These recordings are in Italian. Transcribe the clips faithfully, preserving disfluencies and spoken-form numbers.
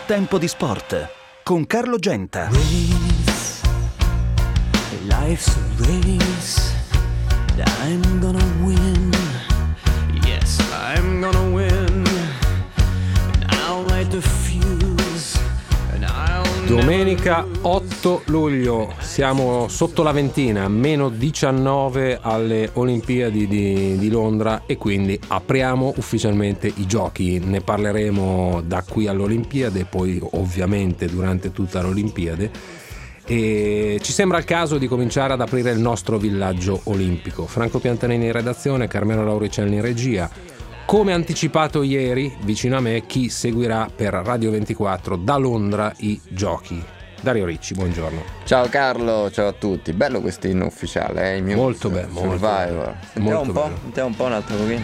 Tempo di sport con Carlo Genta. Race, life's a race, I'm gonna win, yes I'm gonna win, and I'll light the fuse, and I'll Domenica otto luglio, siamo sotto la ventina, meno diciannove alle Olimpiadi di, di Londra, e quindi apriamo ufficialmente i giochi. Ne parleremo da qui all'Olimpiade, poi ovviamente durante tutta l'Olimpiade, e ci sembra il caso di cominciare ad aprire il nostro villaggio olimpico. Franco Piantanini in redazione, Carmelo Lauricelli in regia. Come anticipato ieri, vicino a me, chi seguirà per Radio ventiquattro da Londra i giochi. Dario Ricci, buongiorno. Ciao Carlo, ciao a tutti. Bello questo inno ufficiale, eh? Il mio Molto bello, Survivor. molto Sentiamo molto un po', bello. sentiamo un po' un altro pochino.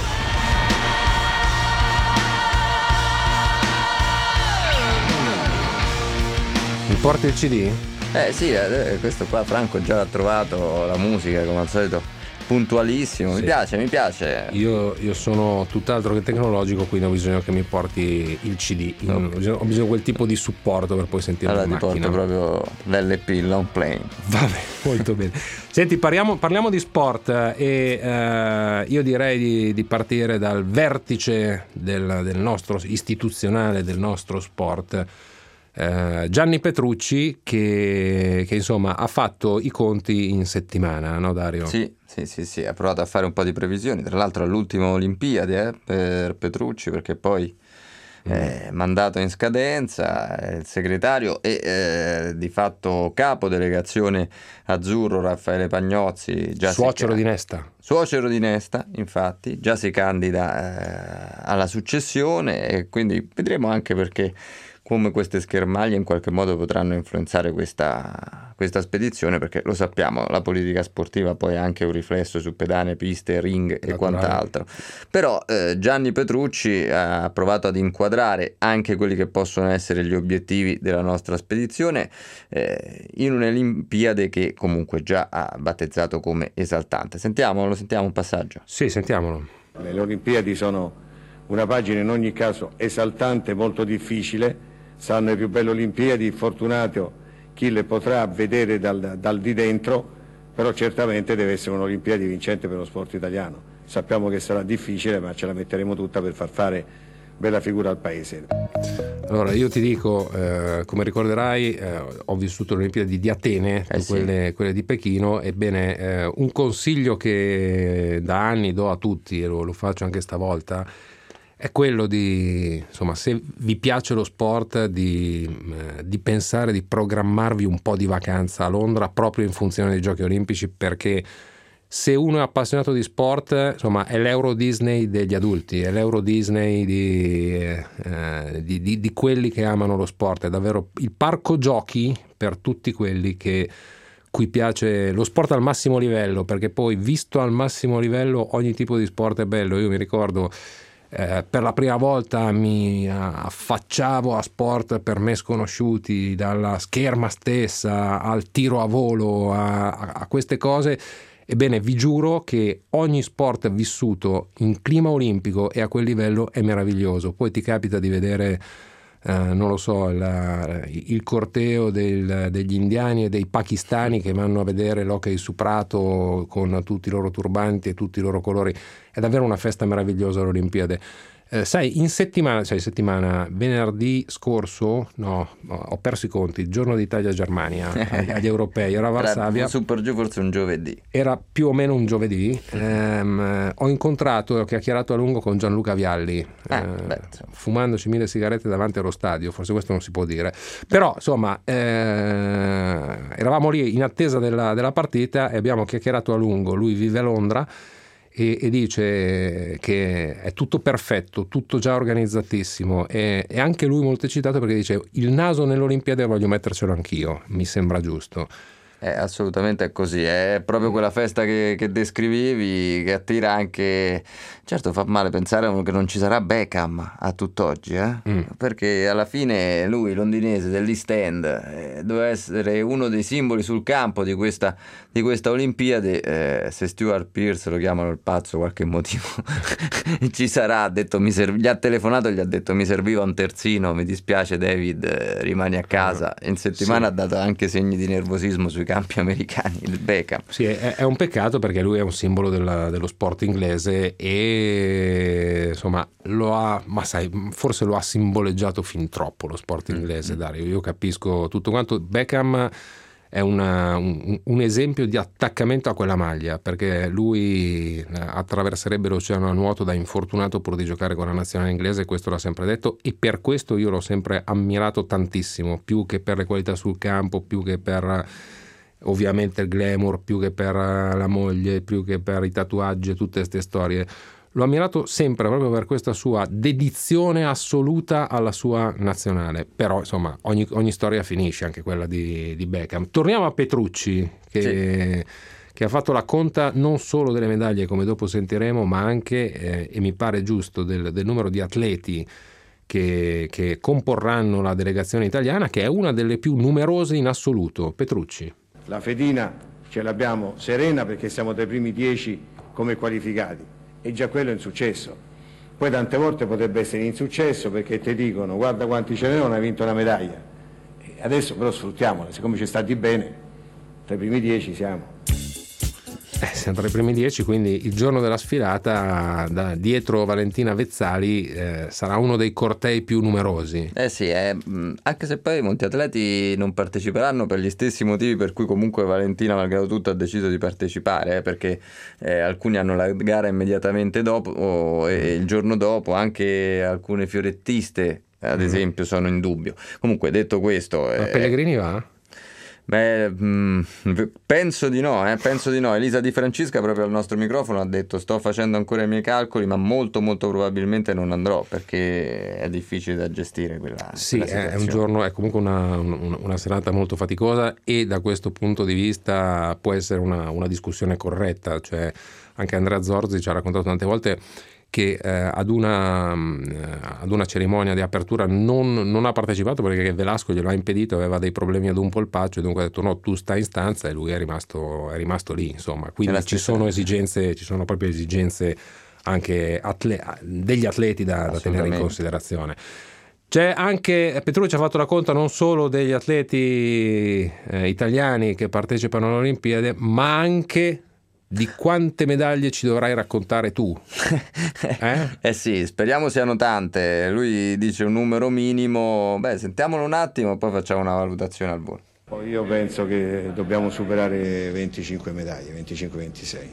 Mi porti il C D? Eh sì, eh, questo qua Franco già l'ha trovato, la musica come al solito puntualissimo, mi Sì. piace, mi piace. Io, io sono tutt'altro che tecnologico, quindi ho bisogno che mi porti il C D. No. Ho bisogno, ho bisogno di quel tipo di supporto per poi sentirlo Allora in ti macchina. porto proprio l'L P, long plane. Vabbè, molto bene. Senti, parliamo, parliamo di sport, e eh, io direi di, di partire dal vertice del, del nostro istituzionale, del nostro sport. Eh, Gianni Petrucci che, che insomma ha fatto i conti in settimana, no Dario? Sì, sì, sì, sì, ha provato a fare un po' di previsioni, tra l'altro all'ultima Olimpiade eh, per Petrucci, perché poi è mandato in scadenza, è il segretario e eh, di fatto capo delegazione azzurro Raffaele Pagnozzi, già si Suocero ca- di Nesta. Suocero di Nesta, infatti, già si candida eh, alla successione, e quindi vedremo anche perché come queste schermaglie in qualche modo potranno influenzare questa, questa spedizione, perché lo sappiamo, la politica sportiva poi ha anche un riflesso su pedane, piste, ring e Naturale. quant'altro. Però eh, Gianni Petrucci ha provato ad inquadrare anche quelli che possono essere gli obiettivi della nostra spedizione eh, in un'Olimpiade che comunque già ha battezzato come esaltante. Sentiamo, lo sentiamo un passaggio? Sì, sentiamolo. Le Olimpiadi sono una pagina in ogni caso esaltante, molto difficile. Saranno le più belle Olimpiadi, fortunato chi le potrà vedere dal, dal di dentro, però certamente deve essere un'Olimpiadi vincente per lo sport italiano. Sappiamo che sarà difficile, ma ce la metteremo tutta per far fare bella figura al paese. Allora io ti dico, eh, come ricorderai, eh, ho vissuto le Olimpiadi di Atene, Eh sì. quelle, quelle di Pechino. Ebbene, eh, un consiglio che da anni do a tutti, e lo, lo faccio anche stavolta, è quello di, insomma, se vi piace lo sport, di, eh, di pensare di programmarvi un po' di vacanza a Londra proprio in funzione dei Giochi Olimpici, perché se uno è appassionato di sport, insomma, è l'Euro Disney degli adulti, è l'Euro Disney di, eh, di, di, di quelli che amano lo sport. È davvero il parco giochi per tutti quelli che cui piace lo sport al massimo livello, perché poi visto al massimo livello ogni tipo di sport è bello. Io mi ricordo eh, per la prima volta mi affacciavo a sport per me sconosciuti, dalla scherma stessa al tiro a volo, a, a queste cose. Ebbene, vi giuro che ogni sport vissuto in clima olimpico e a quel livello è meraviglioso. Poi ti capita di vedere, eh, non lo so, la, il corteo del, degli indiani e dei pakistani che vanno a vedere l'hockey su prato con tutti i loro turbanti e tutti i loro colori. È davvero una festa meravigliosa l'Olimpiade. Eh, sai, in settimana, cioè settimana, venerdì scorso, no, ho perso i conti, il giorno d'Italia-Germania agli, agli europei, era a Varsavia. Super giù forse un giovedì. Era più o meno un giovedì. ehm, ho incontrato e ho chiacchierato a lungo con Gianluca Vialli, Ah, eh, beh, insomma. fumandoci mille sigarette davanti allo stadio. Forse questo non si può dire, però insomma eh, eravamo lì in attesa della, della partita e abbiamo chiacchierato a lungo. Lui vive a Londra e, e dice che è tutto perfetto, tutto già organizzatissimo, e, e anche lui molto eccitato perché dice: il naso nell'Olimpiade voglio mettercelo anch'io, mi sembra giusto. è assolutamente così, è proprio quella festa che, che descrivevi, che attira anche, certo fa male pensare che non ci sarà Beckham a tutt'oggi, eh? Mm. Perché alla fine lui, londinese dell'East End, eh, doveva essere uno dei simboli sul campo di questa, di questa Olimpiade, eh, se Stuart Pearce lo chiamano il pazzo, qualche motivo ci sarà, ha detto, mi serv- gli ha telefonato e gli ha detto mi serviva un terzino, mi dispiace David, eh, rimani a casa, in settimana sì. Ha dato anche segni di nervosismo sui campi americani, il Beckham. Sì, è, è un peccato perché lui è un simbolo della, dello sport inglese e insomma lo ha, ma sai, forse lo ha simboleggiato fin troppo lo sport inglese, mm. Dario. Io capisco tutto quanto. Beckham è una, un, un esempio di attaccamento a quella maglia, perché lui attraverserebbe l'oceano a nuoto da infortunato pur di giocare con la nazionale inglese, questo l'ha sempre detto, e per questo io l'ho sempre ammirato tantissimo, più che per le qualità sul campo, più che per ovviamente il glamour, più che per la moglie, più che per i tatuaggi e tutte queste storie. L'ho ammirato sempre proprio per questa sua dedizione assoluta alla sua nazionale, però insomma ogni, ogni storia finisce, anche quella di, di Beckham. Torniamo a Petrucci, che, sì. che ha fatto la conta non solo delle medaglie, come dopo sentiremo, ma anche, eh, e mi pare giusto, del, del numero di atleti che, che comporranno la delegazione italiana, che è una delle più numerose in assoluto. Petrucci. La fedina ce l'abbiamo serena perché siamo tra i primi dieci come qualificati. E già quello è un successo. Poi tante volte potrebbe essere insuccesso perché ti dicono guarda quanti ce ne non hai vinto una medaglia. E adesso però sfruttiamola, siccome ci stati bene, tra i primi dieci siamo. Eh, siamo tra i primi dieci, quindi il giorno della sfilata da dietro Valentina Vezzali eh, sarà uno dei cortei più numerosi. Eh sì, eh, anche se poi molti atleti non parteciperanno per gli stessi motivi per cui comunque Valentina malgrado tutto ha deciso di partecipare, eh, perché eh, alcuni hanno la gara immediatamente dopo o, e il giorno dopo, anche alcune fiorettiste ad esempio mm. sono in dubbio. Comunque detto questo... Ma eh, Pellegrini va? Beh, mh, penso di no, eh, penso di no. Elisa Di Francisca proprio al nostro microfono ha detto sto facendo ancora i miei calcoli, ma molto molto probabilmente non andrò perché è difficile da gestire quella, sì, quella è un giorno, è comunque una, una, una serata molto faticosa e da questo punto di vista può essere una, una discussione corretta, cioè anche Andrea Zorzi ci ha raccontato tante volte che eh, ad, una, ad una cerimonia di apertura non, non ha partecipato perché Velasco glielo ha impedito, aveva dei problemi ad un polpaccio e dunque ha detto no, tu stai in stanza, e lui è rimasto, è rimasto lì, insomma. Quindi ci sono esigenze, ci sono proprio esigenze anche atle- degli atleti da, da tenere in considerazione. C'è anche, Petrucci ha fatto la conta non solo degli atleti eh, italiani che partecipano alle Olimpiadi, ma anche di quante medaglie ci dovrai raccontare tu? Eh? eh sì, speriamo siano tante. Lui dice un numero minimo. Beh, sentiamolo un attimo, poi facciamo una valutazione al volo. Io penso che dobbiamo superare venticinque medaglie, venticinque ventisei.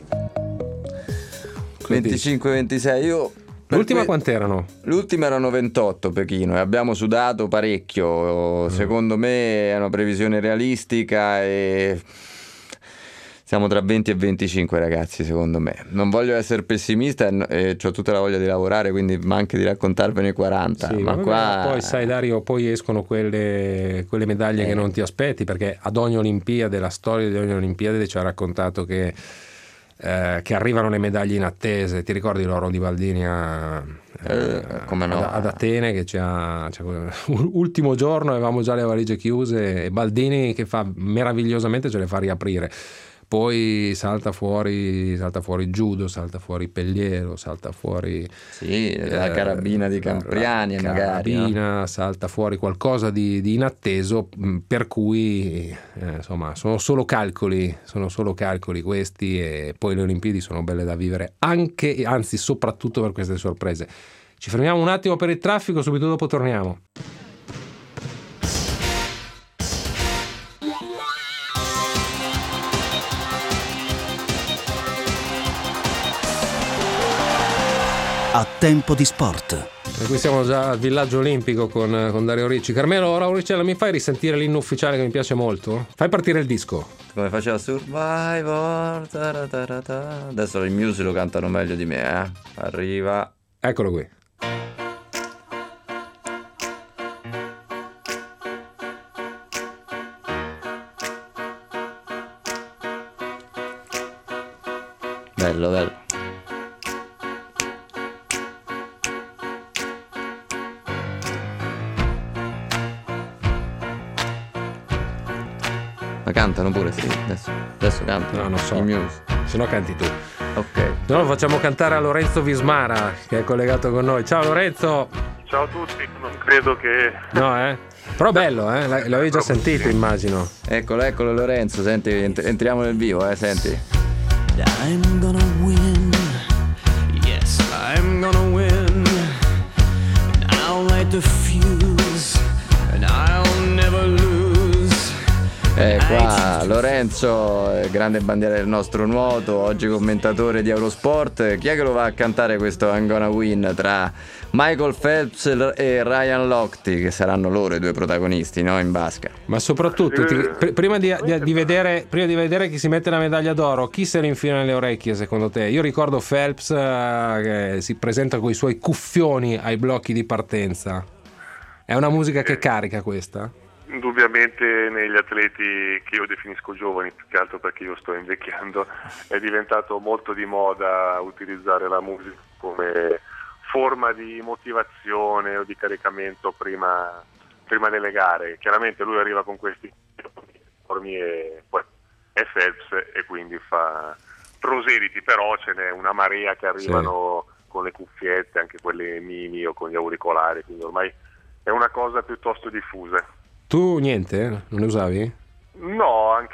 venticinque ventisei, io... L'ultima que- quant'erano? L'ultima erano ventotto Pechino e abbiamo sudato parecchio. Mm. Secondo me è una previsione realistica e... siamo tra venti e venticinque ragazzi, secondo me. Non voglio essere pessimista e ho tutta la voglia di lavorare, quindi ma anche di raccontarvene quaranta. Sì, ma vabbè, qua... poi sai Dario, poi escono quelle, quelle medaglie eh. che non ti aspetti, perché ad ogni Olimpiade, la storia di ogni Olimpiade ci ha raccontato che, eh, che arrivano le medaglie inattese. Ti ricordi l'oro di Baldini a, eh, come no? ad, ad Atene, che ci ha, ci ha, ultimo giorno avevamo già le valigie chiuse e Baldini che fa meravigliosamente ce le fa riaprire. Poi salta fuori, salta fuori judo, salta fuori pelliero, salta fuori sì, la eh, carabina di Campriani, la magari carabina, no? Salta fuori qualcosa di, di inatteso, per cui eh, insomma sono solo calcoli, sono solo calcoli questi, e poi le Olimpiadi sono belle da vivere anche, anzi soprattutto per queste sorprese. Ci fermiamo un attimo per il traffico, subito dopo torniamo. A tempo di sport. E qui siamo già al villaggio olimpico con, con Dario Ricci. Carmelo, ora Auricella, mi fai risentire l'inno ufficiale che mi piace molto? Fai partire il disco. Come faceva Survivor. Taratata. Adesso i Muse lo cantano meglio di me, eh. Arriva. Eccolo qui. Bello, bello. Ma cantano pure, sì, adesso, adesso cantano. No, non so. I Muse. Se no canti tu. Ok. Se no lo facciamo cantare a Lorenzo Vismara, che è collegato con noi. Ciao Lorenzo! Ciao a tutti, non credo che... No, eh? Però bello, eh? L- l'avevi già sentito, immagino. Eccolo, eccolo Lorenzo, senti, ent- entriamo nel vivo, eh, senti. I'm gonna win. Yes, I'm gonna win. And I'll light the fuse. And I'll never lose. Eh, qua Lorenzo, eh, grande bandiera del nostro nuoto, oggi commentatore di Eurosport. Chi è che lo va a cantare questo I'm Gonna Win tra Michael Phelps e Ryan Lochte, che saranno loro i due protagonisti, no, in basca? Ma soprattutto, ti- pr- prima, di, di- di vedere, prima di vedere chi si mette la medaglia d'oro, chi se ne infila nelle orecchie secondo te? Io ricordo Phelps eh, che si presenta con i suoi cuffioni ai blocchi di partenza. È una musica che carica questa? Indubbiamente negli atleti che io definisco giovani, più che altro perché io sto invecchiando, è diventato molto di moda utilizzare la musica come forma di motivazione o di caricamento prima, prima delle gare. Chiaramente lui arriva con questi formi e poi è Phelps e quindi fa proseliti, però ce n'è una marea che arrivano sì. con le cuffiette, anche quelle mini o con gli auricolari, quindi ormai è una cosa piuttosto diffusa. Tu niente? Non le usavi? No, anche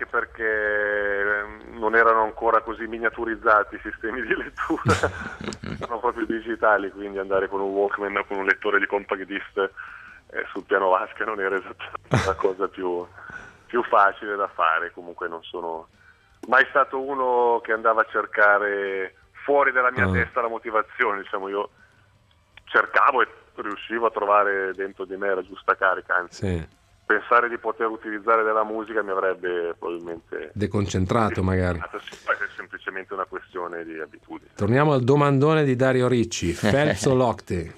perché non erano ancora così miniaturizzati i sistemi di lettura, sono proprio digitali, quindi andare con un Walkman o con un lettore di compact disc eh, sul piano vasca non era esattamente la cosa più, più facile da fare. Comunque non sono mai stato uno che andava a cercare fuori dalla mia oh. testa la motivazione, diciamo. Io cercavo e riuscivo a trovare dentro di me la giusta carica, anzi sì. pensare di poter utilizzare della musica mi avrebbe probabilmente deconcentrato magari. Sì, poi è semplicemente una questione di abitudine. Torniamo al domandone di Dario Ricci, Phelps o Lochte?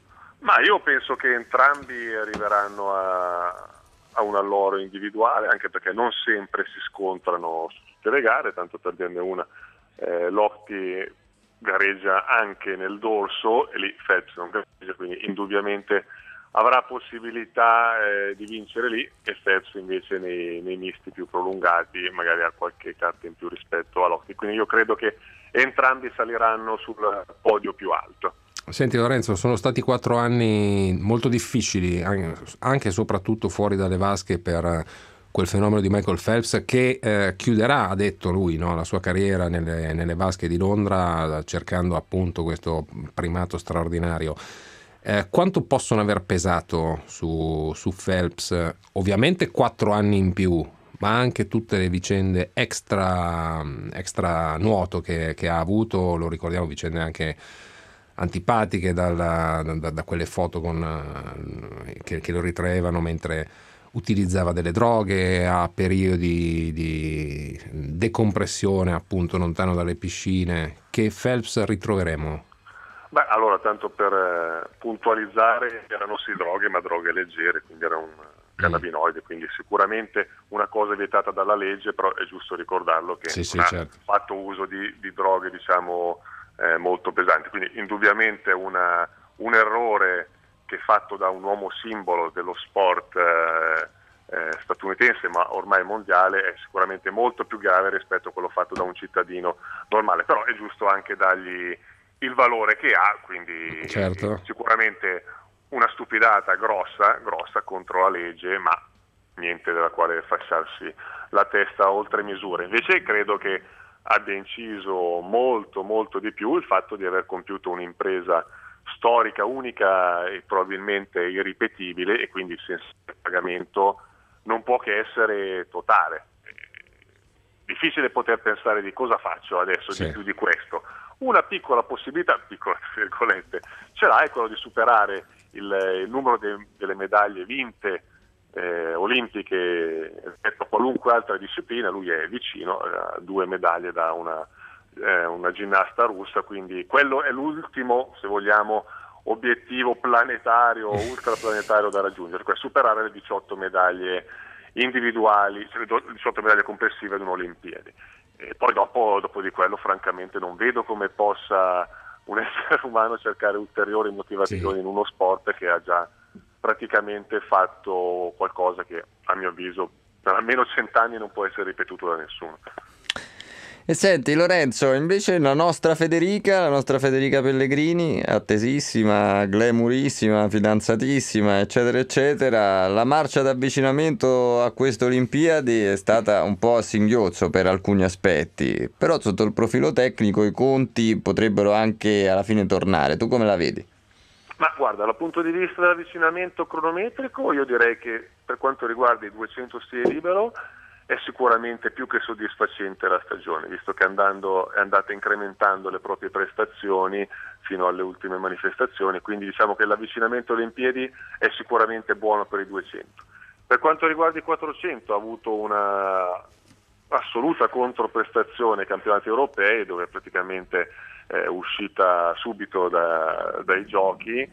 Ma io penso che entrambi arriveranno a, a un alloro individuale, anche perché non sempre si scontrano su tutte le gare, tanto per dirne una, eh, Lochte gareggia anche nel dorso e lì Phelps non gareggia, quindi indubbiamente avrà possibilità eh, di vincere lì, e Phelps invece nei, nei misti più prolungati magari ha qualche carta in più rispetto a Lochte, quindi io credo che entrambi saliranno sul podio più alto. Senti Lorenzo, sono stati quattro anni molto difficili, anche e soprattutto fuori dalle vasche per quel fenomeno di Michael Phelps, che eh, chiuderà, ha detto lui, no, la sua carriera nelle, nelle vasche di Londra, cercando appunto questo primato straordinario. Eh, quanto possono aver pesato su, su Phelps? Ovviamente quattro anni in più, ma anche tutte le vicende extra, extra nuoto che, che ha avuto, lo ricordiamo, vicende anche antipatiche dalla, da, da quelle foto con, che, che lo ritraevano mentre utilizzava delle droghe, a periodi di decompressione appunto lontano dalle piscine. Che Phelps ritroveremo? Beh, allora, tanto per eh, puntualizzare, erano sì droghe, ma droghe leggere, quindi era un cannabinoide, mm. quindi sicuramente una cosa vietata dalla legge, però è giusto ricordarlo che sì, sì, non certo. ha fatto uso di, di droghe, diciamo, eh, molto pesanti, quindi indubbiamente una, un errore che è fatto da un uomo simbolo dello sport eh, eh, statunitense, ma ormai mondiale, è sicuramente molto più grave rispetto a quello fatto da un cittadino normale, però è giusto anche dargli il valore che ha, quindi certo. sicuramente una stupidata grossa, grossa contro la legge, ma niente della quale fasciarsi la testa oltre misura. Invece credo che abbia inciso molto molto di più il fatto di aver compiuto un'impresa storica, unica e probabilmente irripetibile, e quindi il senso del pagamento non può che essere totale. Difficile poter pensare di cosa faccio adesso sì. di più di questo. Una piccola possibilità, piccola virgolette, ce l'ha, è quello di superare il, il numero de, delle medaglie vinte eh, olimpiche rispetto a qualunque altra disciplina. Lui è vicino a due medaglie da una, eh, una ginnasta russa, quindi quello è l'ultimo, se vogliamo, obiettivo planetario o ultraplanetario da raggiungere, cioè superare le diciotto medaglie individuali, cioè le diciotto medaglie complessive ad un'Olimpiadi. e poi dopo, dopo di quello francamente non vedo come possa un essere umano cercare ulteriori motivazioni sì. in uno sport che ha già praticamente fatto qualcosa che a mio avviso per almeno cent'anni non può essere ripetuto da nessuno. E senti Lorenzo, invece la nostra Federica, la nostra Federica Pellegrini, attesissima, glamourissima, fidanzatissima, eccetera eccetera, la marcia d'avvicinamento a queste Olimpiadi è stata un po' a singhiozzo per alcuni aspetti, però sotto il profilo tecnico i conti potrebbero anche alla fine tornare. Tu come la vedi? Ma guarda, dal punto di vista dell'avvicinamento cronometrico io direi che per quanto riguarda i duecento stile libero è sicuramente più che soddisfacente la stagione, visto che andando, è andata incrementando le proprie prestazioni fino alle ultime manifestazioni, quindi diciamo che l'avvicinamento alle Olimpiadi è sicuramente buono per i duecento. Per quanto riguarda i quattrocento ha avuto una assoluta controprestazione ai campionati europei, dove praticamente è uscita subito da, dai giochi,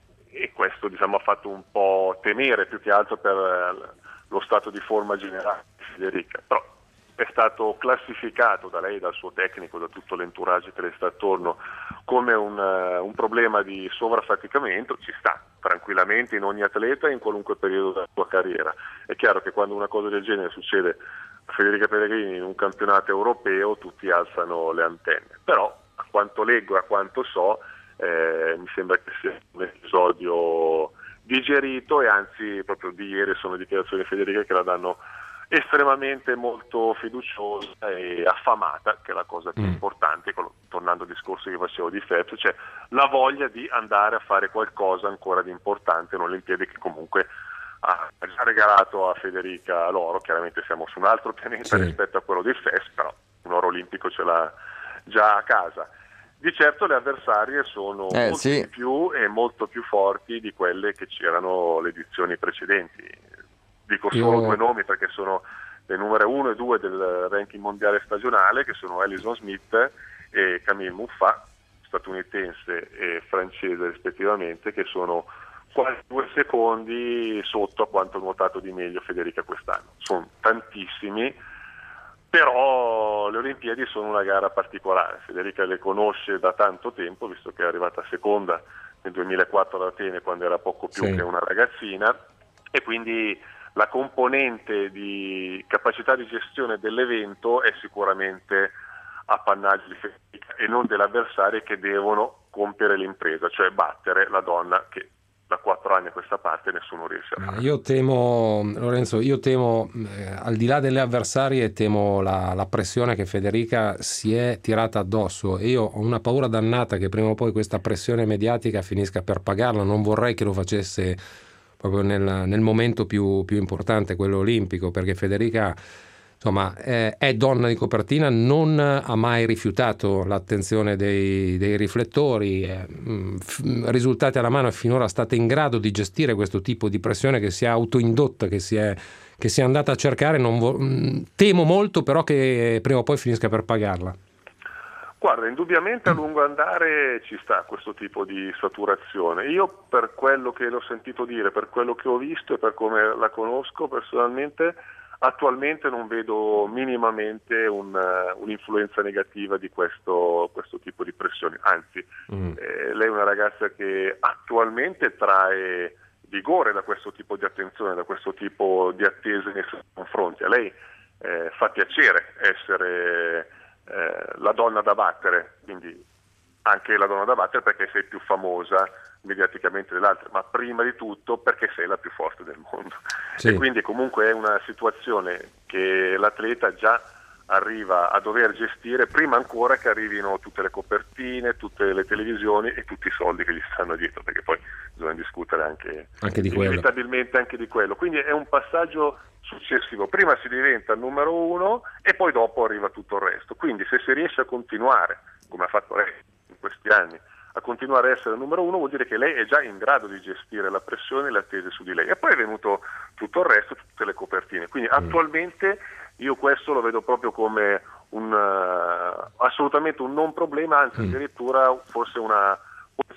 e questo diciamo ha fatto un po' temere più che altro per lo stato di forma generale di Federica, però è stato classificato da lei, dal suo tecnico, da tutto l'entourage che le sta attorno come un, uh, un problema di sovraffaticamento. Ci sta tranquillamente in ogni atleta in qualunque periodo della sua carriera. È chiaro che quando una cosa del genere succede a Federica Pellegrini in un campionato europeo tutti alzano le antenne, però a quanto leggo e a quanto so eh, mi sembra che sia un episodio digerito, e anzi proprio di ieri sono dichiarazioni di Federica che la danno estremamente molto fiduciosa e affamata, che è la cosa più mm. importante, tornando al discorso che facevo di Phelps, cioè la voglia di andare a fare qualcosa ancora di importante in Olimpiadi, che comunque ha già regalato a Federica l'oro. Chiaramente siamo su un altro pianeta sì. rispetto a quello di Phelps, però un oro olimpico ce l'ha già a casa. Di certo le avversarie sono eh, molto sì. di più e molto più forti di quelle che c'erano le edizioni precedenti. Dico solo Io... due nomi perché sono le numero uno e due del ranking mondiale stagionale, che sono Alison Smith e Camille Muffat, statunitense e francese rispettivamente, che sono quasi due secondi sotto a quanto ha nuotato di meglio Federica quest'anno. Sono tantissimi. Però le Olimpiadi sono una gara particolare. Federica le conosce da tanto tempo, visto che è arrivata seconda nel duemilaquattro ad Atene, quando era poco più sì. che una ragazzina, e quindi la componente di capacità di gestione dell'evento è sicuramente appannaggio di Federica e non delle avversarie che devono compiere l'impresa, cioè battere la donna che da quattro anni a questa parte nessuno riesce a fare. Io temo, Lorenzo, io temo, eh, al di là delle avversarie, temo la, la pressione che Federica si è tirata addosso, e io ho una paura dannata che prima o poi questa pressione mediatica finisca per pagarla. Non vorrei che lo facesse proprio nel, nel momento più, più importante, quello olimpico, perché Federica insomma è, è donna di copertina, non ha mai rifiutato l'attenzione dei, dei riflettori, eh, f- risultati alla mano, è finora stata in grado di gestire questo tipo di pressione che si è autoindotta, che si è, che si è andata a cercare. Non vo- temo molto però che prima o poi finisca per pagarla. Guarda, indubbiamente a lungo andare ci sta questo tipo di saturazione. Io, per quello che l'ho sentito dire, per quello che ho visto e per come la conosco personalmente, attualmente non vedo minimamente un, uh, un'influenza negativa di questo, questo tipo di pressioni. Anzi, mm. eh, lei è una ragazza che attualmente trae vigore da questo tipo di attenzione, da questo tipo di attese nei suoi confronti. A lei eh, fa piacere essere eh, la donna da battere, quindi anche la donna da battere perché sei più famosa mediaticamente delle altre, ma prima di tutto perché sei la più forte del mondo. Sì. E quindi comunque è una situazione che l'atleta già arriva a dover gestire prima ancora che arrivino tutte le copertine, tutte le televisioni e tutti i soldi che gli stanno dietro, perché poi bisogna discutere anche, anche di inevitabilmente quello. anche di quello. Quindi è un passaggio successivo, prima si diventa il numero uno e poi dopo arriva tutto il resto. Quindi se si riesce a continuare, come ha fatto lei in questi anni, a continuare a essere il numero uno, vuol dire che lei è già in grado di gestire la pressione e le attese su di lei. E poi è venuto tutto il resto, tutte le copertine. Quindi mm. attualmente io questo lo vedo proprio come un uh, assolutamente un non problema, anzi mm. addirittura forse una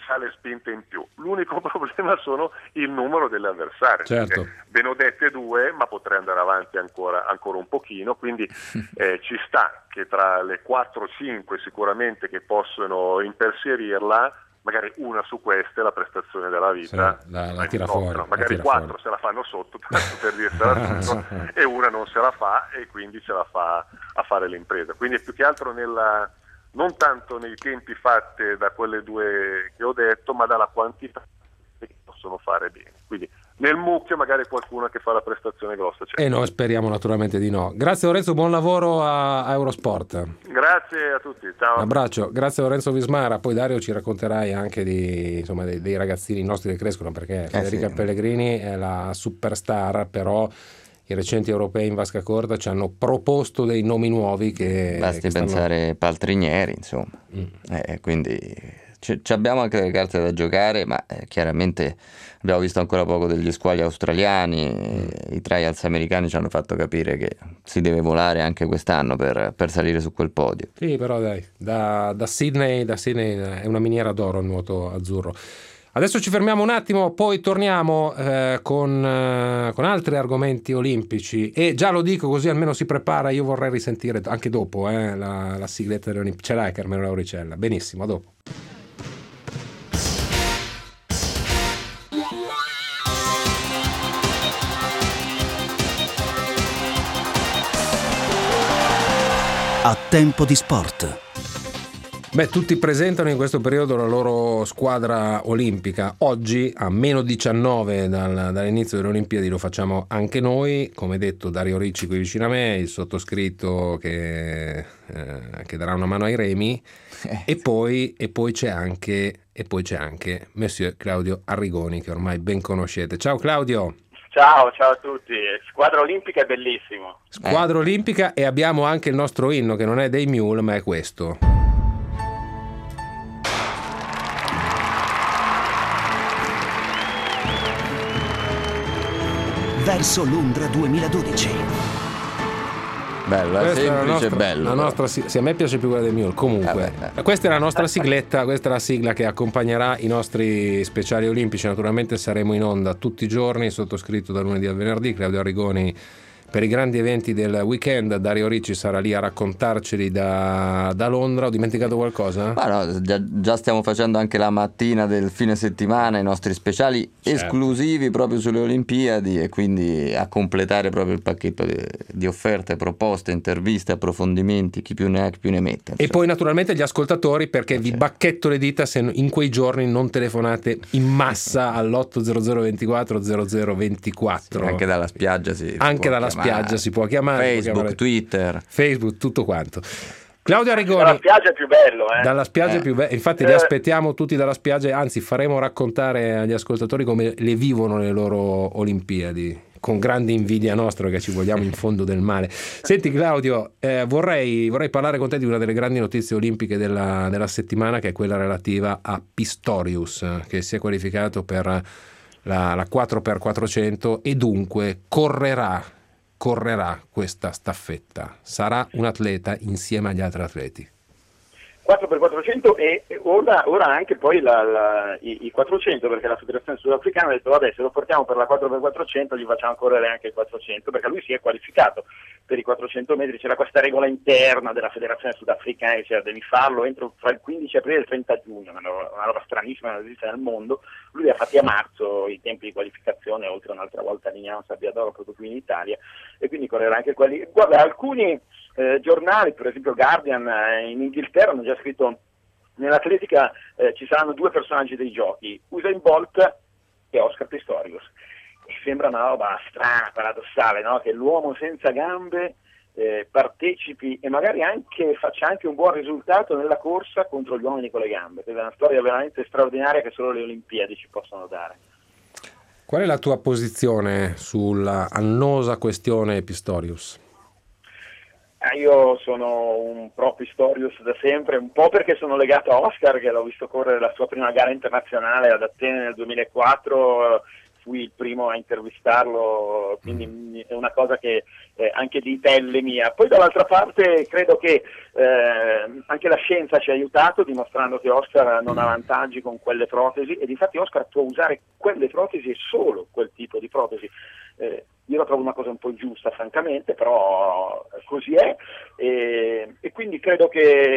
c'ha le spinte in più. L'unico problema sono il numero delle avversarie. Certo. Ben ho dette due, ma potrei andare avanti ancora, ancora un pochino, quindi eh, ci sta che tra le quattro cinque sicuramente che possono imperserirla, magari una su queste, la prestazione della vita, sì, la, la la tira fuori, la magari tira quattro fuori. se la fanno sotto, tanto per dirsela tutto, e una non se la fa e quindi ce la fa a fare l'impresa. Quindi è più che altro nella, non tanto nei tempi fatti da quelle due che ho detto, ma dalla quantità che possono fare bene. Quindi nel mucchio magari qualcuno che fa la prestazione grossa c'è. E noi speriamo naturalmente di no. Grazie Lorenzo, buon lavoro a, a Eurosport. Grazie a tutti, ciao. Un abbraccio, grazie a Lorenzo Vismara. Poi Dario ci racconterai anche di, insomma, dei, dei ragazzini nostri che crescono, perché eh Federica sì. Pellegrini è la superstar, però i recenti europei in vasca corta ci hanno proposto dei nomi nuovi che basti che stanno... pensare Paltrinieri, insomma. Mm. Eh, quindi ci, ci abbiamo anche le carte da giocare, ma eh, chiaramente abbiamo visto ancora poco degli squali australiani, mm. i trials americani ci hanno fatto capire che si deve volare anche quest'anno per, per salire su quel podio. Sì, però dai, da, da Sydney, da Sydney è una miniera d'oro il nuoto azzurro. Adesso ci fermiamo un attimo, poi torniamo eh, con, eh, con altri argomenti olimpici, e già lo dico così almeno si prepara, io vorrei risentire anche dopo eh, la, la sigletta delle Olimpiadi. Ce l'hai Carmelo Lauricella? Benissimo, a dopo. A tempo di sport. Beh, tutti presentano in questo periodo la loro squadra olimpica. Oggi, a meno diciannove dal, dall'inizio delle Olimpiadi, lo facciamo anche noi. Come detto, Dario Ricci qui vicino a me, il sottoscritto che, eh, che darà una mano ai remi. E poi, e poi c'è anche, e poi c'è anche Monsieur Claudio Arrigoni, che ormai ben conoscete. Ciao Claudio! Ciao, ciao a tutti. Squadra olimpica è bellissimo. Squadra olimpica, e abbiamo anche il nostro inno, che non è dei Mule, ma è questo. Verso Londra duemiladodici. Bello, è Questa è la semplice nostra, e bello. la nostra, sì, a me piace più quella del Mule. Comunque, Vabbè, questa è la nostra sigletta, questa è la sigla che accompagnerà i nostri speciali olimpici. Naturalmente saremo in onda tutti i giorni, sottoscritto da lunedì al venerdì. Claudio Arrigoni per i grandi eventi del weekend, Dario Ricci sarà lì a raccontarceli da, da Londra. Ho dimenticato qualcosa? Ma no, già, già stiamo facendo anche la mattina del fine settimana i nostri speciali Certo. esclusivi proprio sulle Olimpiadi, e quindi a completare proprio il pacchetto di, di offerte, proposte, interviste, approfondimenti, chi più ne ha chi più ne mette. E poi naturalmente gli ascoltatori, perché vi bacchetto le dita se in quei giorni non telefonate in massa all'otto zero zero ventiquattro zero zero ventiquattro. Sì, anche dalla spiaggia si, si anche può dalla chiamare. spiaggia si può chiamare, Facebook, si può chiamare, Twitter, Facebook, tutto quanto. Claudio Arrigoni, Dalla spiaggia è più bello, eh. dalla spiaggia Eh. più be- infatti Eh. li aspettiamo tutti dalla spiaggia, anzi faremo raccontare agli ascoltatori come le vivono le loro Olimpiadi, con grande invidia nostra, che ci vogliamo in fondo del male. Senti Claudio, eh, vorrei, vorrei parlare con te di una delle grandi notizie olimpiche della, della settimana, che è quella relativa a Pistorius, che si è qualificato per la, la quattro per quattrocento e dunque correrà correrà questa staffetta. Sarà un atleta insieme agli altri atleti. quattro per quattrocento e ora, ora anche poi la, la, i, i quattrocento, perché la federazione sudafricana ha detto vabbè, se lo portiamo per la quattro per quattrocento gli facciamo correre anche il quattrocento, perché lui si è qualificato per i quattrocento metri. C'era questa regola interna della federazione sudafricana che cioè, devi farlo entro fra il quindici aprile e il trenta giugno, una roba, una roba stranissima, non esiste nel mondo. Lui li ha fatti a marzo i tempi di qualificazione, oltre un'altra volta a Lignano Sabbiadoro proprio qui in Italia, e quindi correrà anche quelli. Guarda, alcuni eh, giornali, per esempio Guardian eh, in Inghilterra, hanno già scritto nell'atletica eh, ci saranno due personaggi dei giochi, Usain Bolt e Oscar Pistorius. E sembra una roba strana, paradossale, no? Che l'uomo senza gambe eh, partecipi e magari anche faccia anche un buon risultato nella corsa contro gli uomini con le gambe. È una storia veramente straordinaria che solo le Olimpiadi ci possono dare. Qual è la tua posizione sulla annosa questione Pistorius? Io sono un pro Pistorius da sempre, un po' perché sono legato a Oscar, che l'ho visto correre la sua prima gara internazionale ad Atene nel duemilaquattro, fui il primo a intervistarlo, quindi è una cosa che eh, anche di pelle mia. Poi dall'altra parte credo che eh, anche la scienza ci ha aiutato, dimostrando che Oscar non ha vantaggi con quelle protesi, e difatti Oscar può usare quelle protesi e solo quel tipo di protesi. Eh, io la trovo una cosa un po' ingiusta francamente, però così è, e, e quindi credo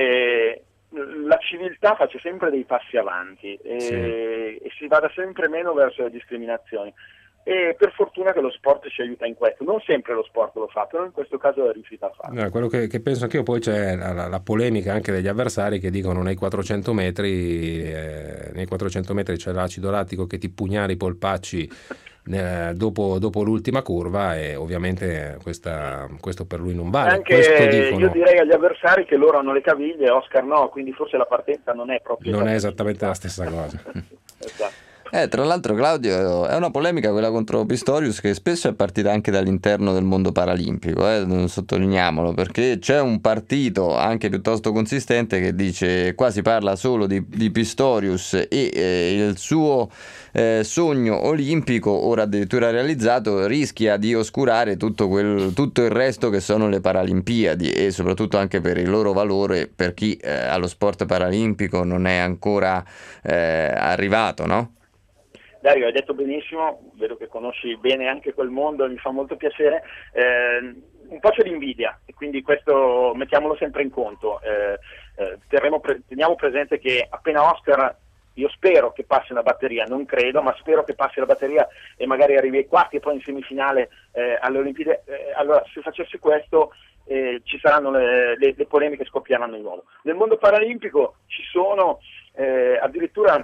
che la civiltà faccia sempre dei passi avanti e, Sì. e si vada sempre meno verso le discriminazioni, e per fortuna che lo sport ci aiuta in questo. Non sempre lo sport lo fa, però in questo caso è riuscito a farlo. No, quello che, che penso anch'io. Poi c'è la, la, la polemica anche degli avversari che dicono nei quattrocento metri eh, nei quattrocento metri c'è l'acido lattico che ti pugnala i polpacci eh, dopo, dopo l'ultima curva, e ovviamente questa, questo per lui non vale. Anche Questo dicono, io direi agli avversari che loro hanno le caviglie, Oscar no, quindi forse la partenza non è proprio non è esattamente la stessa cosa. esatto. Eh, tra l'altro, Claudio, è una polemica quella contro Pistorius che spesso è partita anche dall'interno del mondo paralimpico, eh, sottolineiamolo, perché c'è un partito anche piuttosto consistente che dice, qua si parla solo di, di Pistorius e eh, il suo eh, sogno olimpico, ora addirittura realizzato, rischia di oscurare tutto, quel, tutto il resto che sono le Paralimpiadi, e soprattutto anche per il loro valore per chi eh, allo sport paralimpico non è ancora eh, arrivato, no? Dario, hai detto benissimo, vedo che conosci bene anche quel mondo e mi fa molto piacere. Eh, un po' c'è di invidia, e quindi questo mettiamolo sempre in conto. Eh, eh, terremo pre- teniamo presente che appena Oscar, io spero che passi una batteria, non credo, ma spero che passi la batteria e magari arrivi ai quarti e poi in semifinale eh, alle Olimpiadi. Eh, allora, se facessi questo eh, ci saranno le, le, le polemiche, scoppieranno di nuovo. Nel mondo paralimpico ci sono eh, addirittura...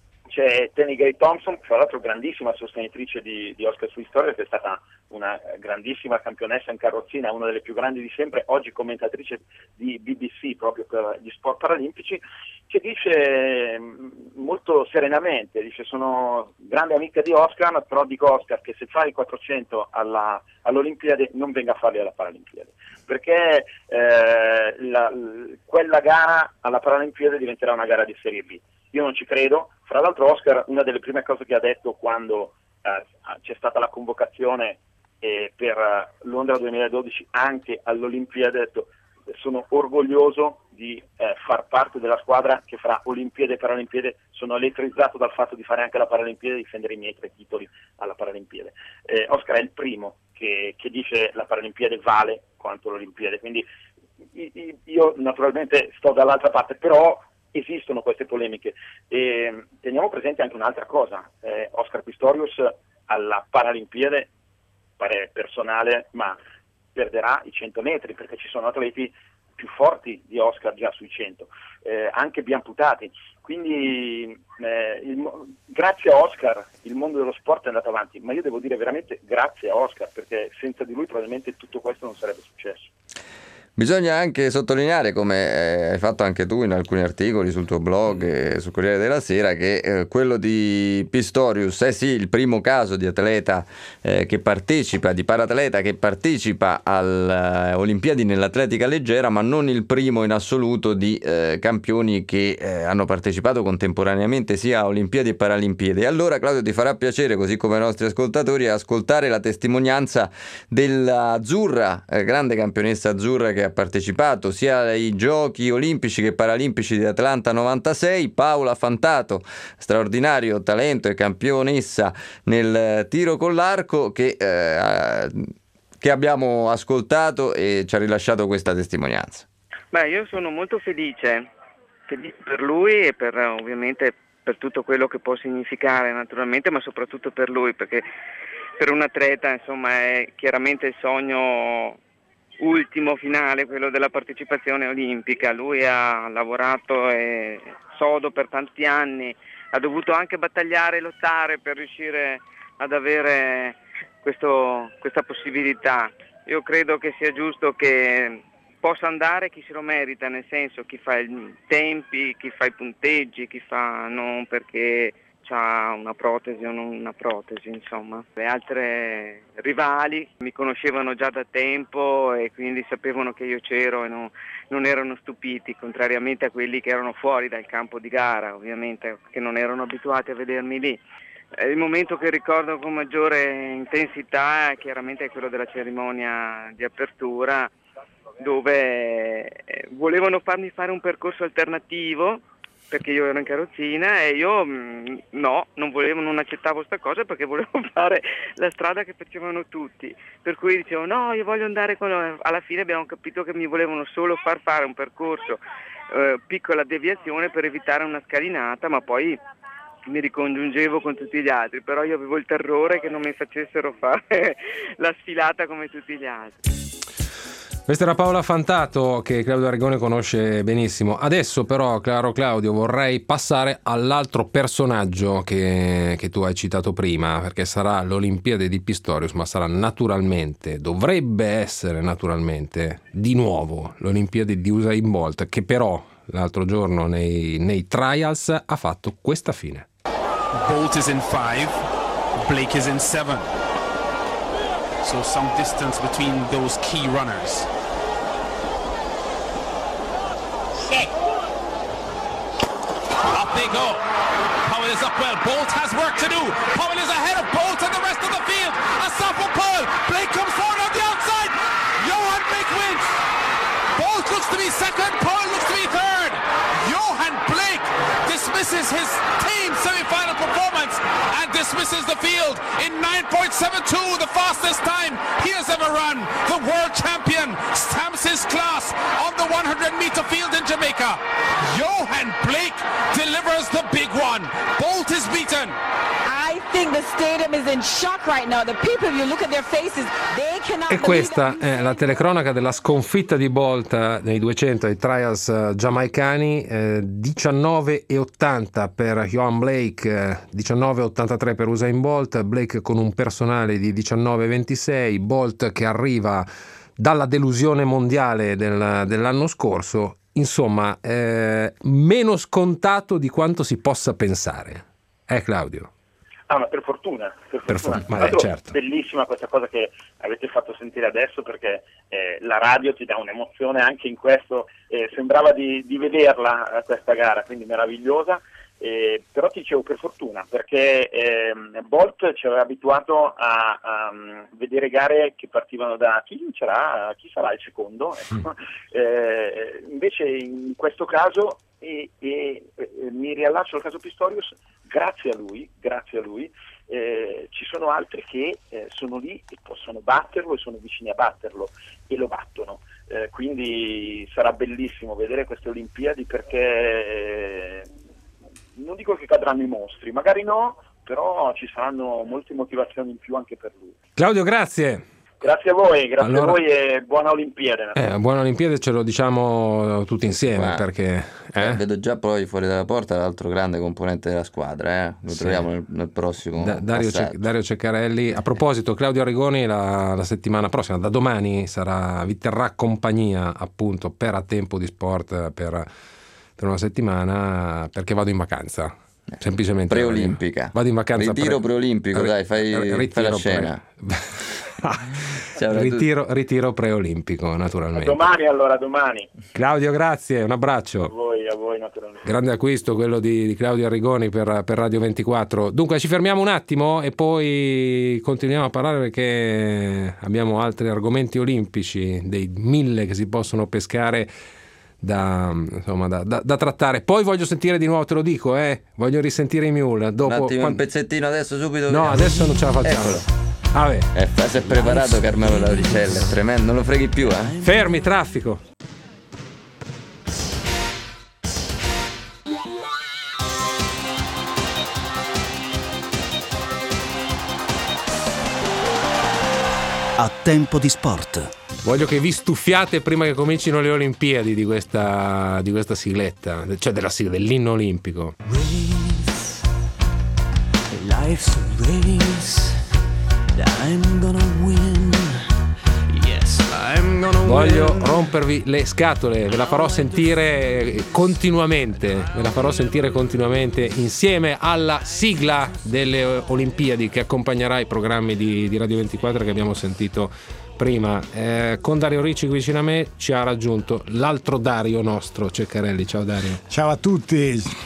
C'è Tenny Gray Thompson, tra l'altro grandissima sostenitrice di, di Oscar Pistorius, che è stata una grandissima campionessa in carrozzina, una delle più grandi di sempre, oggi commentatrice di B B C proprio per gli sport paralimpici, che dice molto serenamente, dice: sono grande amica di Oscar, però dico Oscar che se fai i quattrocento alla, all'Olimpiade non venga a farli alla Paralimpiade, perché eh, la, quella gara alla Paralimpiade diventerà una gara di Serie B. Io non ci credo. Fra l'altro Oscar, una delle prime cose che ha detto quando eh, c'è stata la convocazione eh, per uh, Londra duemiladodici anche all'Olimpiade, ha detto: sono orgoglioso di eh, far parte della squadra che fra Olimpiade e Paralimpiade, sono elettrizzato dal fatto di fare anche la Paralimpiade e difendere i miei tre titoli alla Paralimpiade. Eh, Oscar è il primo che, che dice la Paralimpiade vale quanto l'Olimpiade, quindi io naturalmente sto dall'altra parte, però esistono queste polemiche. E teniamo presente anche un'altra cosa: eh, Oscar Pistorius alla Paralimpiade, pare personale, ma perderà i cento metri, perché ci sono atleti più forti di Oscar già sui cento, eh, anche biamputati. Quindi eh, il, grazie a Oscar il mondo dello sport è andato avanti, ma io devo dire veramente grazie a Oscar, perché senza di lui probabilmente tutto questo non sarebbe successo. Bisogna anche sottolineare, come hai fatto anche tu in alcuni articoli sul tuo blog e sul Corriere della Sera, che eh, quello di Pistorius è sì il primo caso di atleta eh, che partecipa, di paratleta che partecipa alle Olimpiadi nell'atletica leggera, ma non il primo in assoluto di eh, campioni che eh, hanno partecipato contemporaneamente sia a Olimpiadi e Paralimpiadi. E allora, Claudio, ti farà piacere, così come ai nostri ascoltatori, ascoltare la testimonianza dell'azzurra, eh, grande campionessa azzurra che ha partecipato sia ai giochi olimpici che paralimpici di Atlanta novantasei, Paola Fantato, straordinario talento e campionessa nel tiro con l'arco, che, eh, che abbiamo ascoltato e ci ha rilasciato questa testimonianza. Beh, io sono molto felice, felice per lui e per ovviamente per tutto quello che può significare naturalmente, ma soprattutto per lui, perché per un atleta insomma è chiaramente il sogno ultimo, finale, quello della partecipazione olimpica. Lui ha lavorato e sodo per tanti anni, ha dovuto anche battagliare e lottare per riuscire ad avere questo, questa possibilità. Io credo che sia giusto che possa andare chi se lo merita, nel senso chi fa i tempi, chi fa i punteggi, chi fa non perché ha una protesi o non una protesi, insomma. Le altre rivali mi conoscevano già da tempo e quindi sapevano che io c'ero e non, non erano stupiti, contrariamente a quelli che erano fuori dal campo di gara, ovviamente, che non erano abituati a vedermi lì. il momento che ricordo con maggiore intensità chiaramente è quello della cerimonia di apertura, dove volevano farmi fare un percorso alternativo perché io ero in carrozzina e io mh, no, non volevo, non accettavo sta cosa perché volevo fare la strada che facevano tutti, per cui dicevo no, io voglio andare con... alla fine abbiamo capito che mi volevano solo far fare un percorso, eh, piccola deviazione per evitare una scalinata, ma poi mi ricongiungevo con tutti gli altri, però io avevo il terrore che non mi facessero fare la sfilata come tutti gli altri. Questa era Paola Fantato, che Claudio Arrigoni conosce benissimo. Adesso però, caro Claudio, vorrei passare all'altro personaggio che, che tu hai citato prima, perché sarà l'Olimpiade di Pistorius, ma sarà naturalmente, dovrebbe essere naturalmente, di nuovo l'Olimpiade di Usain Bolt, che però l'altro giorno nei, nei trials ha fatto questa fine. Bolt is in five, Blake is in seven. So some distance between those key runners. Up they go. Powell is up well. Bolt has work to do. Powell is ahead of Bolt and the rest of the field. A stop for Powell. Blake comes forward on the outside. Johan Blake wins. Bolt looks to be second. Powell looks to be third. Johan Blake dismisses his team semi-final performance and dismisses the field in nine point seven two, the fastest time he has ever run. The world champion stamps his class on the hundred meter field in Jamaica. Johan Blake delivers the big one. Bolt is beaten. I think the stadium is in shock right now. The people, if you look at their faces, they cannot. E questa è la telecronaca della sconfitta di Bolt nei duecento ai trials giamaicani, eh, diciannove e ottanta per Johan Blake, eh, diciannove e ottantatré per Usain Bolt. Blake con un personale di diciannove e ventisei, Bolt che arriva dalla delusione mondiale del, dell'anno scorso. Insomma, eh, meno scontato di quanto si possa pensare. Eh, Claudio? Ah, ma per fortuna, per, per fortuna. For- ma è certo. Bellissima questa cosa che avete fatto sentire adesso, perché eh, la radio ti dà un'emozione anche in questo, eh, sembrava di, di vederla questa gara, quindi meravigliosa. Eh, però ti dicevo per fortuna, perché eh, Bolt ci aveva abituato a, a vedere gare che partivano da chi vincerà, chi sarà il secondo, ecco. eh, invece in questo caso e, e, e, mi riallaccio al caso Pistorius, grazie a lui, grazie a lui eh, ci sono altri che eh, sono lì e possono batterlo e sono vicini a batterlo e lo battono. Eh, quindi sarà bellissimo vedere queste Olimpiadi, perché eh, non dico che cadranno i mostri, magari no, però ci saranno molte motivazioni in più anche per lui. Claudio, grazie. Grazie a voi, grazie allora, a voi e buona Olimpiade. Eh, buona Olimpiade, ce lo diciamo tutti insieme. Guarda, perché eh? vedo già poi fuori dalla porta l'altro grande componente della squadra, eh? lo sì. troviamo nel, nel prossimo da, Dario, Ce- Dario Ceccarelli. A proposito, Claudio Arrigoni la, la settimana prossima, da domani, sarà, vi terrà compagnia appunto per A Tempo di Sport per, per una settimana, perché vado in vacanza. Semplicemente preolimpica. Vado in vacanza. Ritiro pre- preolimpico, dai, fai, ritiro fai la scena. Pre- ritiro, ritiro preolimpico, naturalmente. A domani allora, domani. Claudio, grazie, un abbraccio. A voi, a voi naturalmente. Grande acquisto quello di, di Claudio Arrigoni per, per Radio ventiquattro. Dunque ci fermiamo un attimo e poi continuiamo a parlare, perché abbiamo altri argomenti olimpici, dei mille che si possono pescare Da, insomma, da, da, da trattare. Poi voglio sentire di nuovo, te lo dico, eh, voglio risentire i Mule dopo. Un attimo, quando... un pezzettino adesso subito. No, adesso non ce la facciamo. Eccolo. Vabbè. Eh, si è preparato Carmelo Lauricella, è tremendo, non lo freghi più, eh? Fermi, traffico. A Tempo di Sport. Voglio che vi stufiate prima che comincino le Olimpiadi di questa, di questa sigletta, cioè della sigla, dell'inno olimpico. Race, life's a race, I'm gonna win, yes, I'm gonna Voglio win. rompervi le scatole, ve la farò sentire continuamente, ve la farò sentire continuamente insieme alla sigla delle Olimpiadi che accompagnerà i programmi di, di Radio ventiquattro che abbiamo sentito prima. Eh, con Dario Ricci qui vicino a me ci ha raggiunto l'altro Dario nostro, Ceccarelli. Ciao Dario. Ciao a tutti.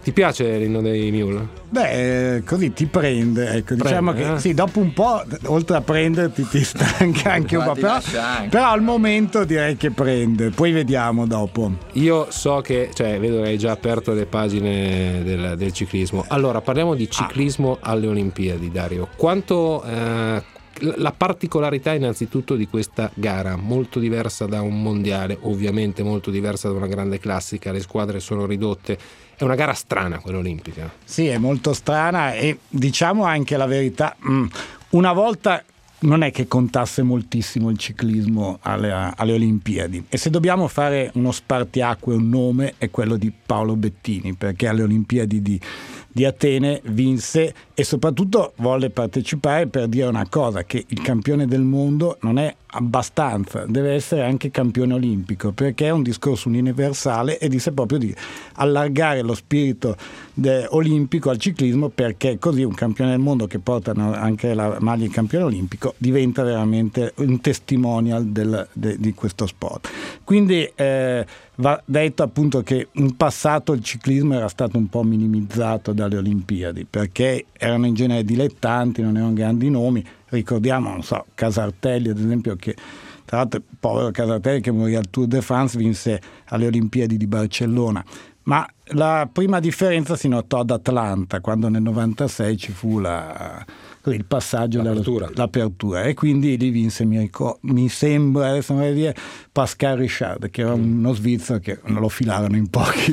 Ti piace l'inno dei Mule? Beh, così ti prende, ecco. Prende, diciamo che eh? sì, dopo un po', oltre a prenderti, ti stanca anche un po', però, però al momento direi che prende, poi vediamo dopo. Io so che, cioè, vedo che hai già aperto le pagine del, del ciclismo. Allora, parliamo di ciclismo ah. alle Olimpiadi, Dario. Quanto... Eh, la particolarità innanzitutto di questa gara, molto diversa da un mondiale, ovviamente molto diversa da una grande classica, le squadre sono ridotte, è una gara strana quella olimpica. Sì, è molto strana e diciamo anche la verità, una volta non è che contasse moltissimo il ciclismo alle, alle Olimpiadi, e se dobbiamo fare uno spartiacque, un nome è quello di Paolo Bettini, perché alle Olimpiadi di di Atene vinse e soprattutto volle partecipare per dire una cosa, che il campione del mondo non è abbastanza, deve essere anche campione olimpico, perché è un discorso universale e disse proprio di allargare lo spirito de- olimpico al ciclismo, perché così un campione del mondo che porta anche la maglia di campione olimpico diventa veramente un testimonial del, de- di questo sport. Quindi eh, va detto appunto che in passato il ciclismo era stato un po' minimizzato dalle Olimpiadi, perché erano in genere dilettanti, non erano grandi nomi. Ricordiamo, non so, Casartelli ad esempio, che tra l'altro il povero Casartelli che morì al Tour de France vinse alle Olimpiadi di Barcellona, ma la prima differenza si notò ad Atlanta, quando nel novantasei ci fu la, il passaggio, l'apertura. l'apertura, e quindi lì vinse, mi, ricordo, mi sembra, adesso non vorrei dire, Pascal Richard, che era uno svizzero che non lo filarono in pochi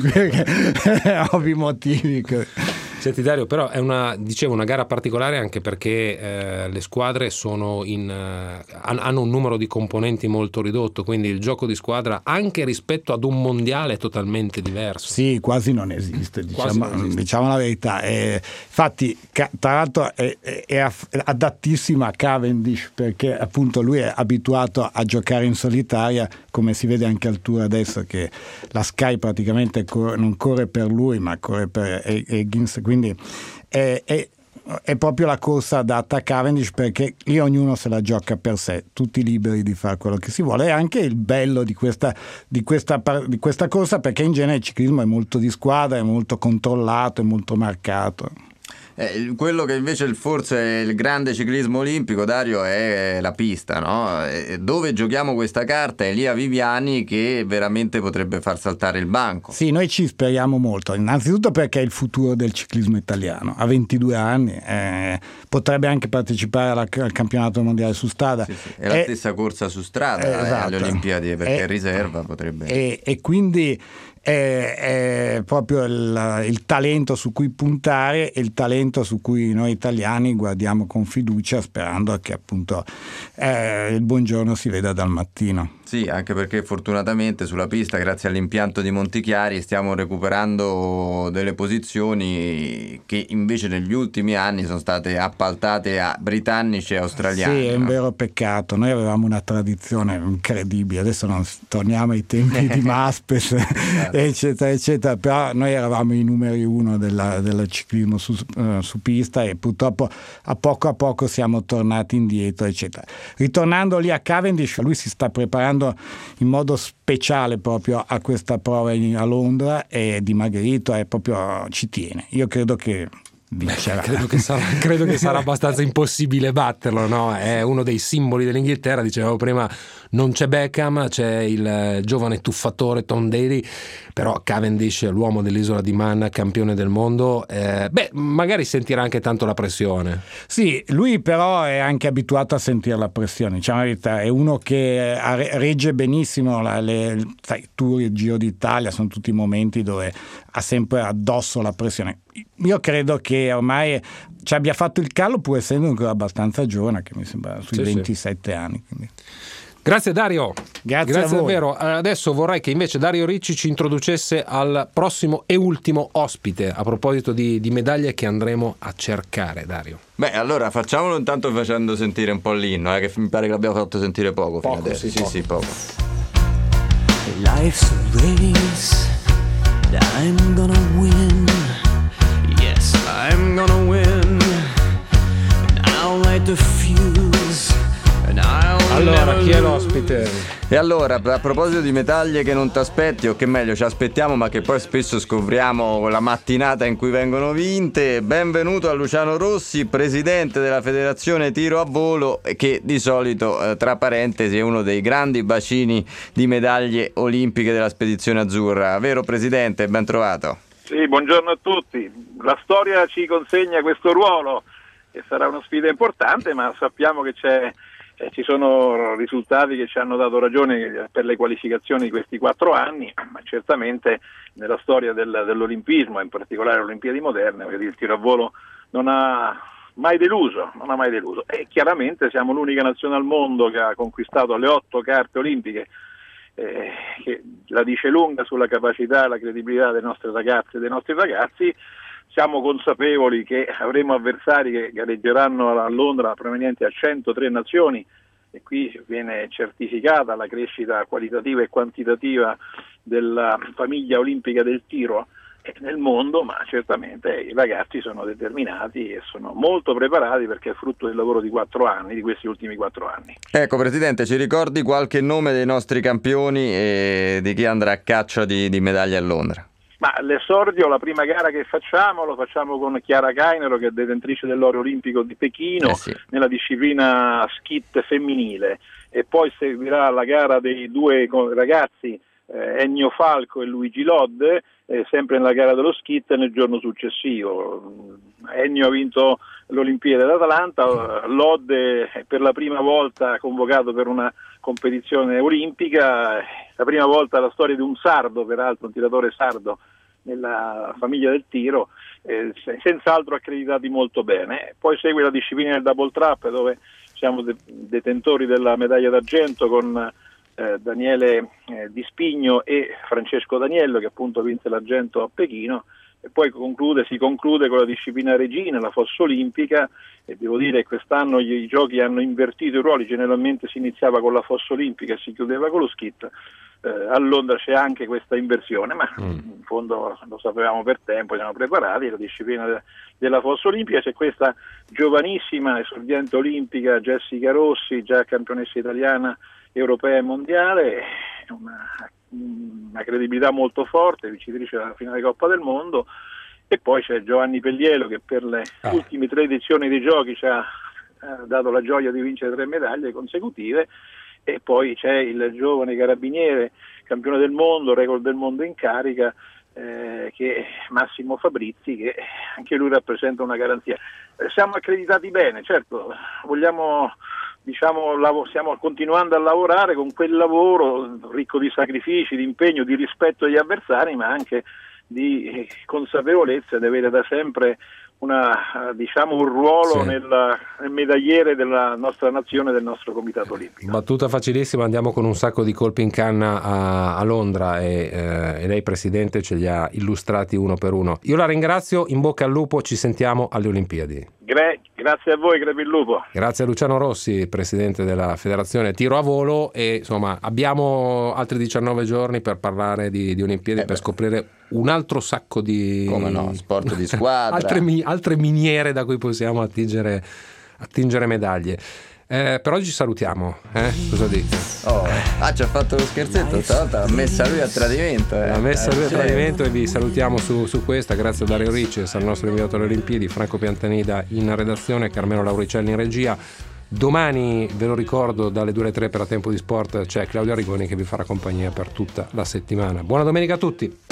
perché ovvi motivi. Senti Dario, però è una, dicevo, una gara particolare anche perché eh, le squadre sono in, eh, hanno un numero di componenti molto ridotto, quindi il gioco di squadra anche rispetto ad un mondiale è totalmente diverso. Sì, quasi non esiste, diciamo, non esiste. diciamo la verità. Eh, infatti, ca- tra l'altro è, è, è adattissima a Cavendish, perché appunto lui è abituato a giocare in solitaria, come si vede anche al Tour adesso, che la Sky praticamente cor- non corre per lui ma corre per Higgins, quindi è, è, è proprio la corsa adatta a Cavendish, perché lì ognuno se la gioca per sé, tutti liberi di fare quello che si vuole. È anche il bello di questa, di questa, di questa corsa, perché in genere il ciclismo è molto di squadra, è molto controllato, è molto marcato. Eh, quello che invece forse è il grande ciclismo olimpico, Dario, è la pista, no? Eh, dove giochiamo questa carta è Elia Viviani, che veramente potrebbe far saltare il banco. Sì, noi ci speriamo molto, innanzitutto perché è il futuro del ciclismo italiano, ha ventidue anni, eh, potrebbe anche partecipare alla, al campionato mondiale su strada. Sì, sì. È la e, stessa corsa su strada eh, esatto. alle Olimpiadi, perché è riserva potrebbe... E, e quindi... È, è proprio il, il talento su cui puntare, e il talento su cui noi italiani guardiamo con fiducia, sperando che appunto eh, il buongiorno si veda dal mattino. Sì, anche perché fortunatamente sulla pista, grazie all'impianto di Montichiari, stiamo recuperando delle posizioni che invece negli ultimi anni sono state appaltate a britannici e australiani. Sì, è un vero peccato. Noi avevamo una tradizione incredibile, adesso non torniamo ai tempi di Maspes eccetera eccetera, però noi eravamo i numeri uno della, del ciclismo su, uh, su pista, e purtroppo a poco a poco siamo tornati indietro eccetera. Ritornando lì a Cavendish, lui si sta preparando in modo speciale proprio a questa prova in, a Londra, e dimagrito, è proprio, ci tiene. Io credo che vincerà. Beh, credo che sarà, credo che sarà abbastanza impossibile batterlo, no? È uno dei simboli dell'Inghilterra, dicevo prima, non c'è Beckham, c'è il giovane tuffatore Tom Daley, però Cavendish, l'uomo dell'isola di Man, campione del mondo, eh, beh, magari sentirà anche tanto la pressione. Sì, lui però è anche abituato a sentire la pressione, diciamo la verità, è uno che regge benissimo la, le, sai, Tour, il Giro d'Italia, sono tutti momenti dove ha sempre addosso la pressione. Io credo che ormai ci abbia fatto il callo, pur essendo ancora abbastanza giovane, che mi sembra sui sì, ventisette sì. anni. Quindi. Grazie Dario, grazie, grazie a voi. davvero. Adesso vorrei che invece Dario Ricci ci introducesse al prossimo e ultimo ospite, a proposito di, di medaglie che andremo a cercare, Dario. Beh, allora facciamolo intanto facendo sentire un po' l'inno, eh, che mi pare che l'abbiamo fatto sentire poco, poco fino adesso. Sì, sì, poco. sì, poco. Life's a race that I'm gonna win. Yes, I'm gonna win. And I'll light the fuse. And I'll Allora, chi è l'ospite? E allora, a proposito di medaglie che non ti aspetti, o che meglio ci aspettiamo ma che poi spesso scopriamo la mattinata in cui vengono vinte, benvenuto a Luciano Rossi, presidente della Federazione Tiro a Volo, che di solito, eh, tra parentesi, è uno dei grandi bacini di medaglie olimpiche della spedizione azzurra. Vero Presidente? Ben trovato. Sì, buongiorno a tutti. La storia ci consegna questo ruolo, che sarà una sfida importante, ma sappiamo che c'è Eh, ci sono risultati che ci hanno dato ragione per le qualificazioni di questi quattro anni, ma certamente nella storia del, dell'olimpismo, in particolare le Olimpiadi moderne, il tiro a volo non ha mai deluso, non ha mai deluso. E chiaramente siamo l'unica nazione al mondo che ha conquistato le otto carte olimpiche, eh, che la dice lunga sulla capacità e la credibilità dei nostri ragazzi e dei nostri ragazzi. Siamo consapevoli che avremo avversari che gareggeranno a Londra provenienti da centotré nazioni, e qui viene certificata la crescita qualitativa e quantitativa della famiglia olimpica del tiro nel mondo, ma certamente i ragazzi sono determinati e sono molto preparati, perché è frutto del lavoro di quattro anni, di questi ultimi quattro anni. Ecco Presidente, ci ricordi qualche nome dei nostri campioni e di chi andrà a caccia di, di medaglie a Londra? Ma l'esordio, la prima gara che facciamo, lo facciamo con Chiara Cainero, che è detentrice dell'oro olimpico di Pechino, eh sì. nella disciplina skit femminile, e poi seguirà la gara dei due ragazzi, eh, Ennio Falco e Luigi Lodde, eh, sempre nella gara dello skit nel giorno successivo. Ennio ha vinto l'Olimpiade d'Atlanta, Lodde è per la prima volta convocato per una competizione olimpica, la prima volta la storia di un sardo, peraltro un tiratore sardo nella famiglia del tiro, eh, senz'altro accreditati molto bene. Poi segue la disciplina del double trap, dove siamo de- detentori della medaglia d'argento con eh, Daniele eh, Di Spigno e Francesco Daniello, che appunto vinse l'argento a Pechino. E poi conclude, si conclude con la disciplina regina, la fossa olimpica, e devo dire che quest'anno gli, i giochi hanno invertito i ruoli. Generalmente si iniziava con la fossa olimpica e si chiudeva con lo skit. Eh, a Londra c'è anche questa inversione, ma mm. in fondo lo sapevamo per tempo, siamo preparati. La disciplina de- della fossa olimpica, c'è questa giovanissima esordiente olimpica Jessica Rossi, già campionessa italiana, europea e mondiale, una una credibilità molto forte, vincitrice della finale Coppa del Mondo. E poi c'è Giovanni Pellielo, che per le ah. ultime tre edizioni dei giochi ci ha eh, dato la gioia di vincere tre medaglie consecutive. E poi c'è il giovane carabiniere, campione del mondo, record del mondo in carica, eh, che è Massimo Fabrizi, che anche lui rappresenta una garanzia. Eh, siamo accreditati bene, certo, vogliamo... Diciamo, stiamo continuando a lavorare con quel lavoro ricco di sacrifici, di impegno, di rispetto agli avversari, ma anche di consapevolezza di avere da sempre una, diciamo, un ruolo sì. nel, nel medagliere della nostra nazione, del nostro comitato olimpico. Battuta facilissima, andiamo con un sacco di colpi in canna a, a Londra e, eh, e lei Presidente ce li ha illustrati uno per uno. Io la ringrazio, in bocca al lupo, ci sentiamo alle Olimpiadi. Gra- grazie a voi, crepi il lupo. Grazie a Luciano Rossi, Presidente della Federazione Tiro a Volo, e insomma abbiamo altri diciannove giorni per parlare di, di Olimpiadi, eh per beh. scoprire un altro sacco di come no, sport di squadra, altre, altre miniere da cui possiamo attingere, attingere medaglie. Eh, per oggi salutiamo, eh? Cosa dite? Oh, ah, ci ha fatto lo scherzetto, stavolta l'ha messa lui a tradimento. Eh. L'ha messa lui a tradimento, e vi salutiamo su, su questa. Grazie a Dario Riches, al nostro inviato alle Olimpiadi, Franco Piantanida in redazione, Carmelo Lauricelli in regia. Domani, ve lo ricordo, dalle due alle tre per A Tempo di Sport c'è Claudio Arrigoni che vi farà compagnia per tutta la settimana. Buona domenica a tutti!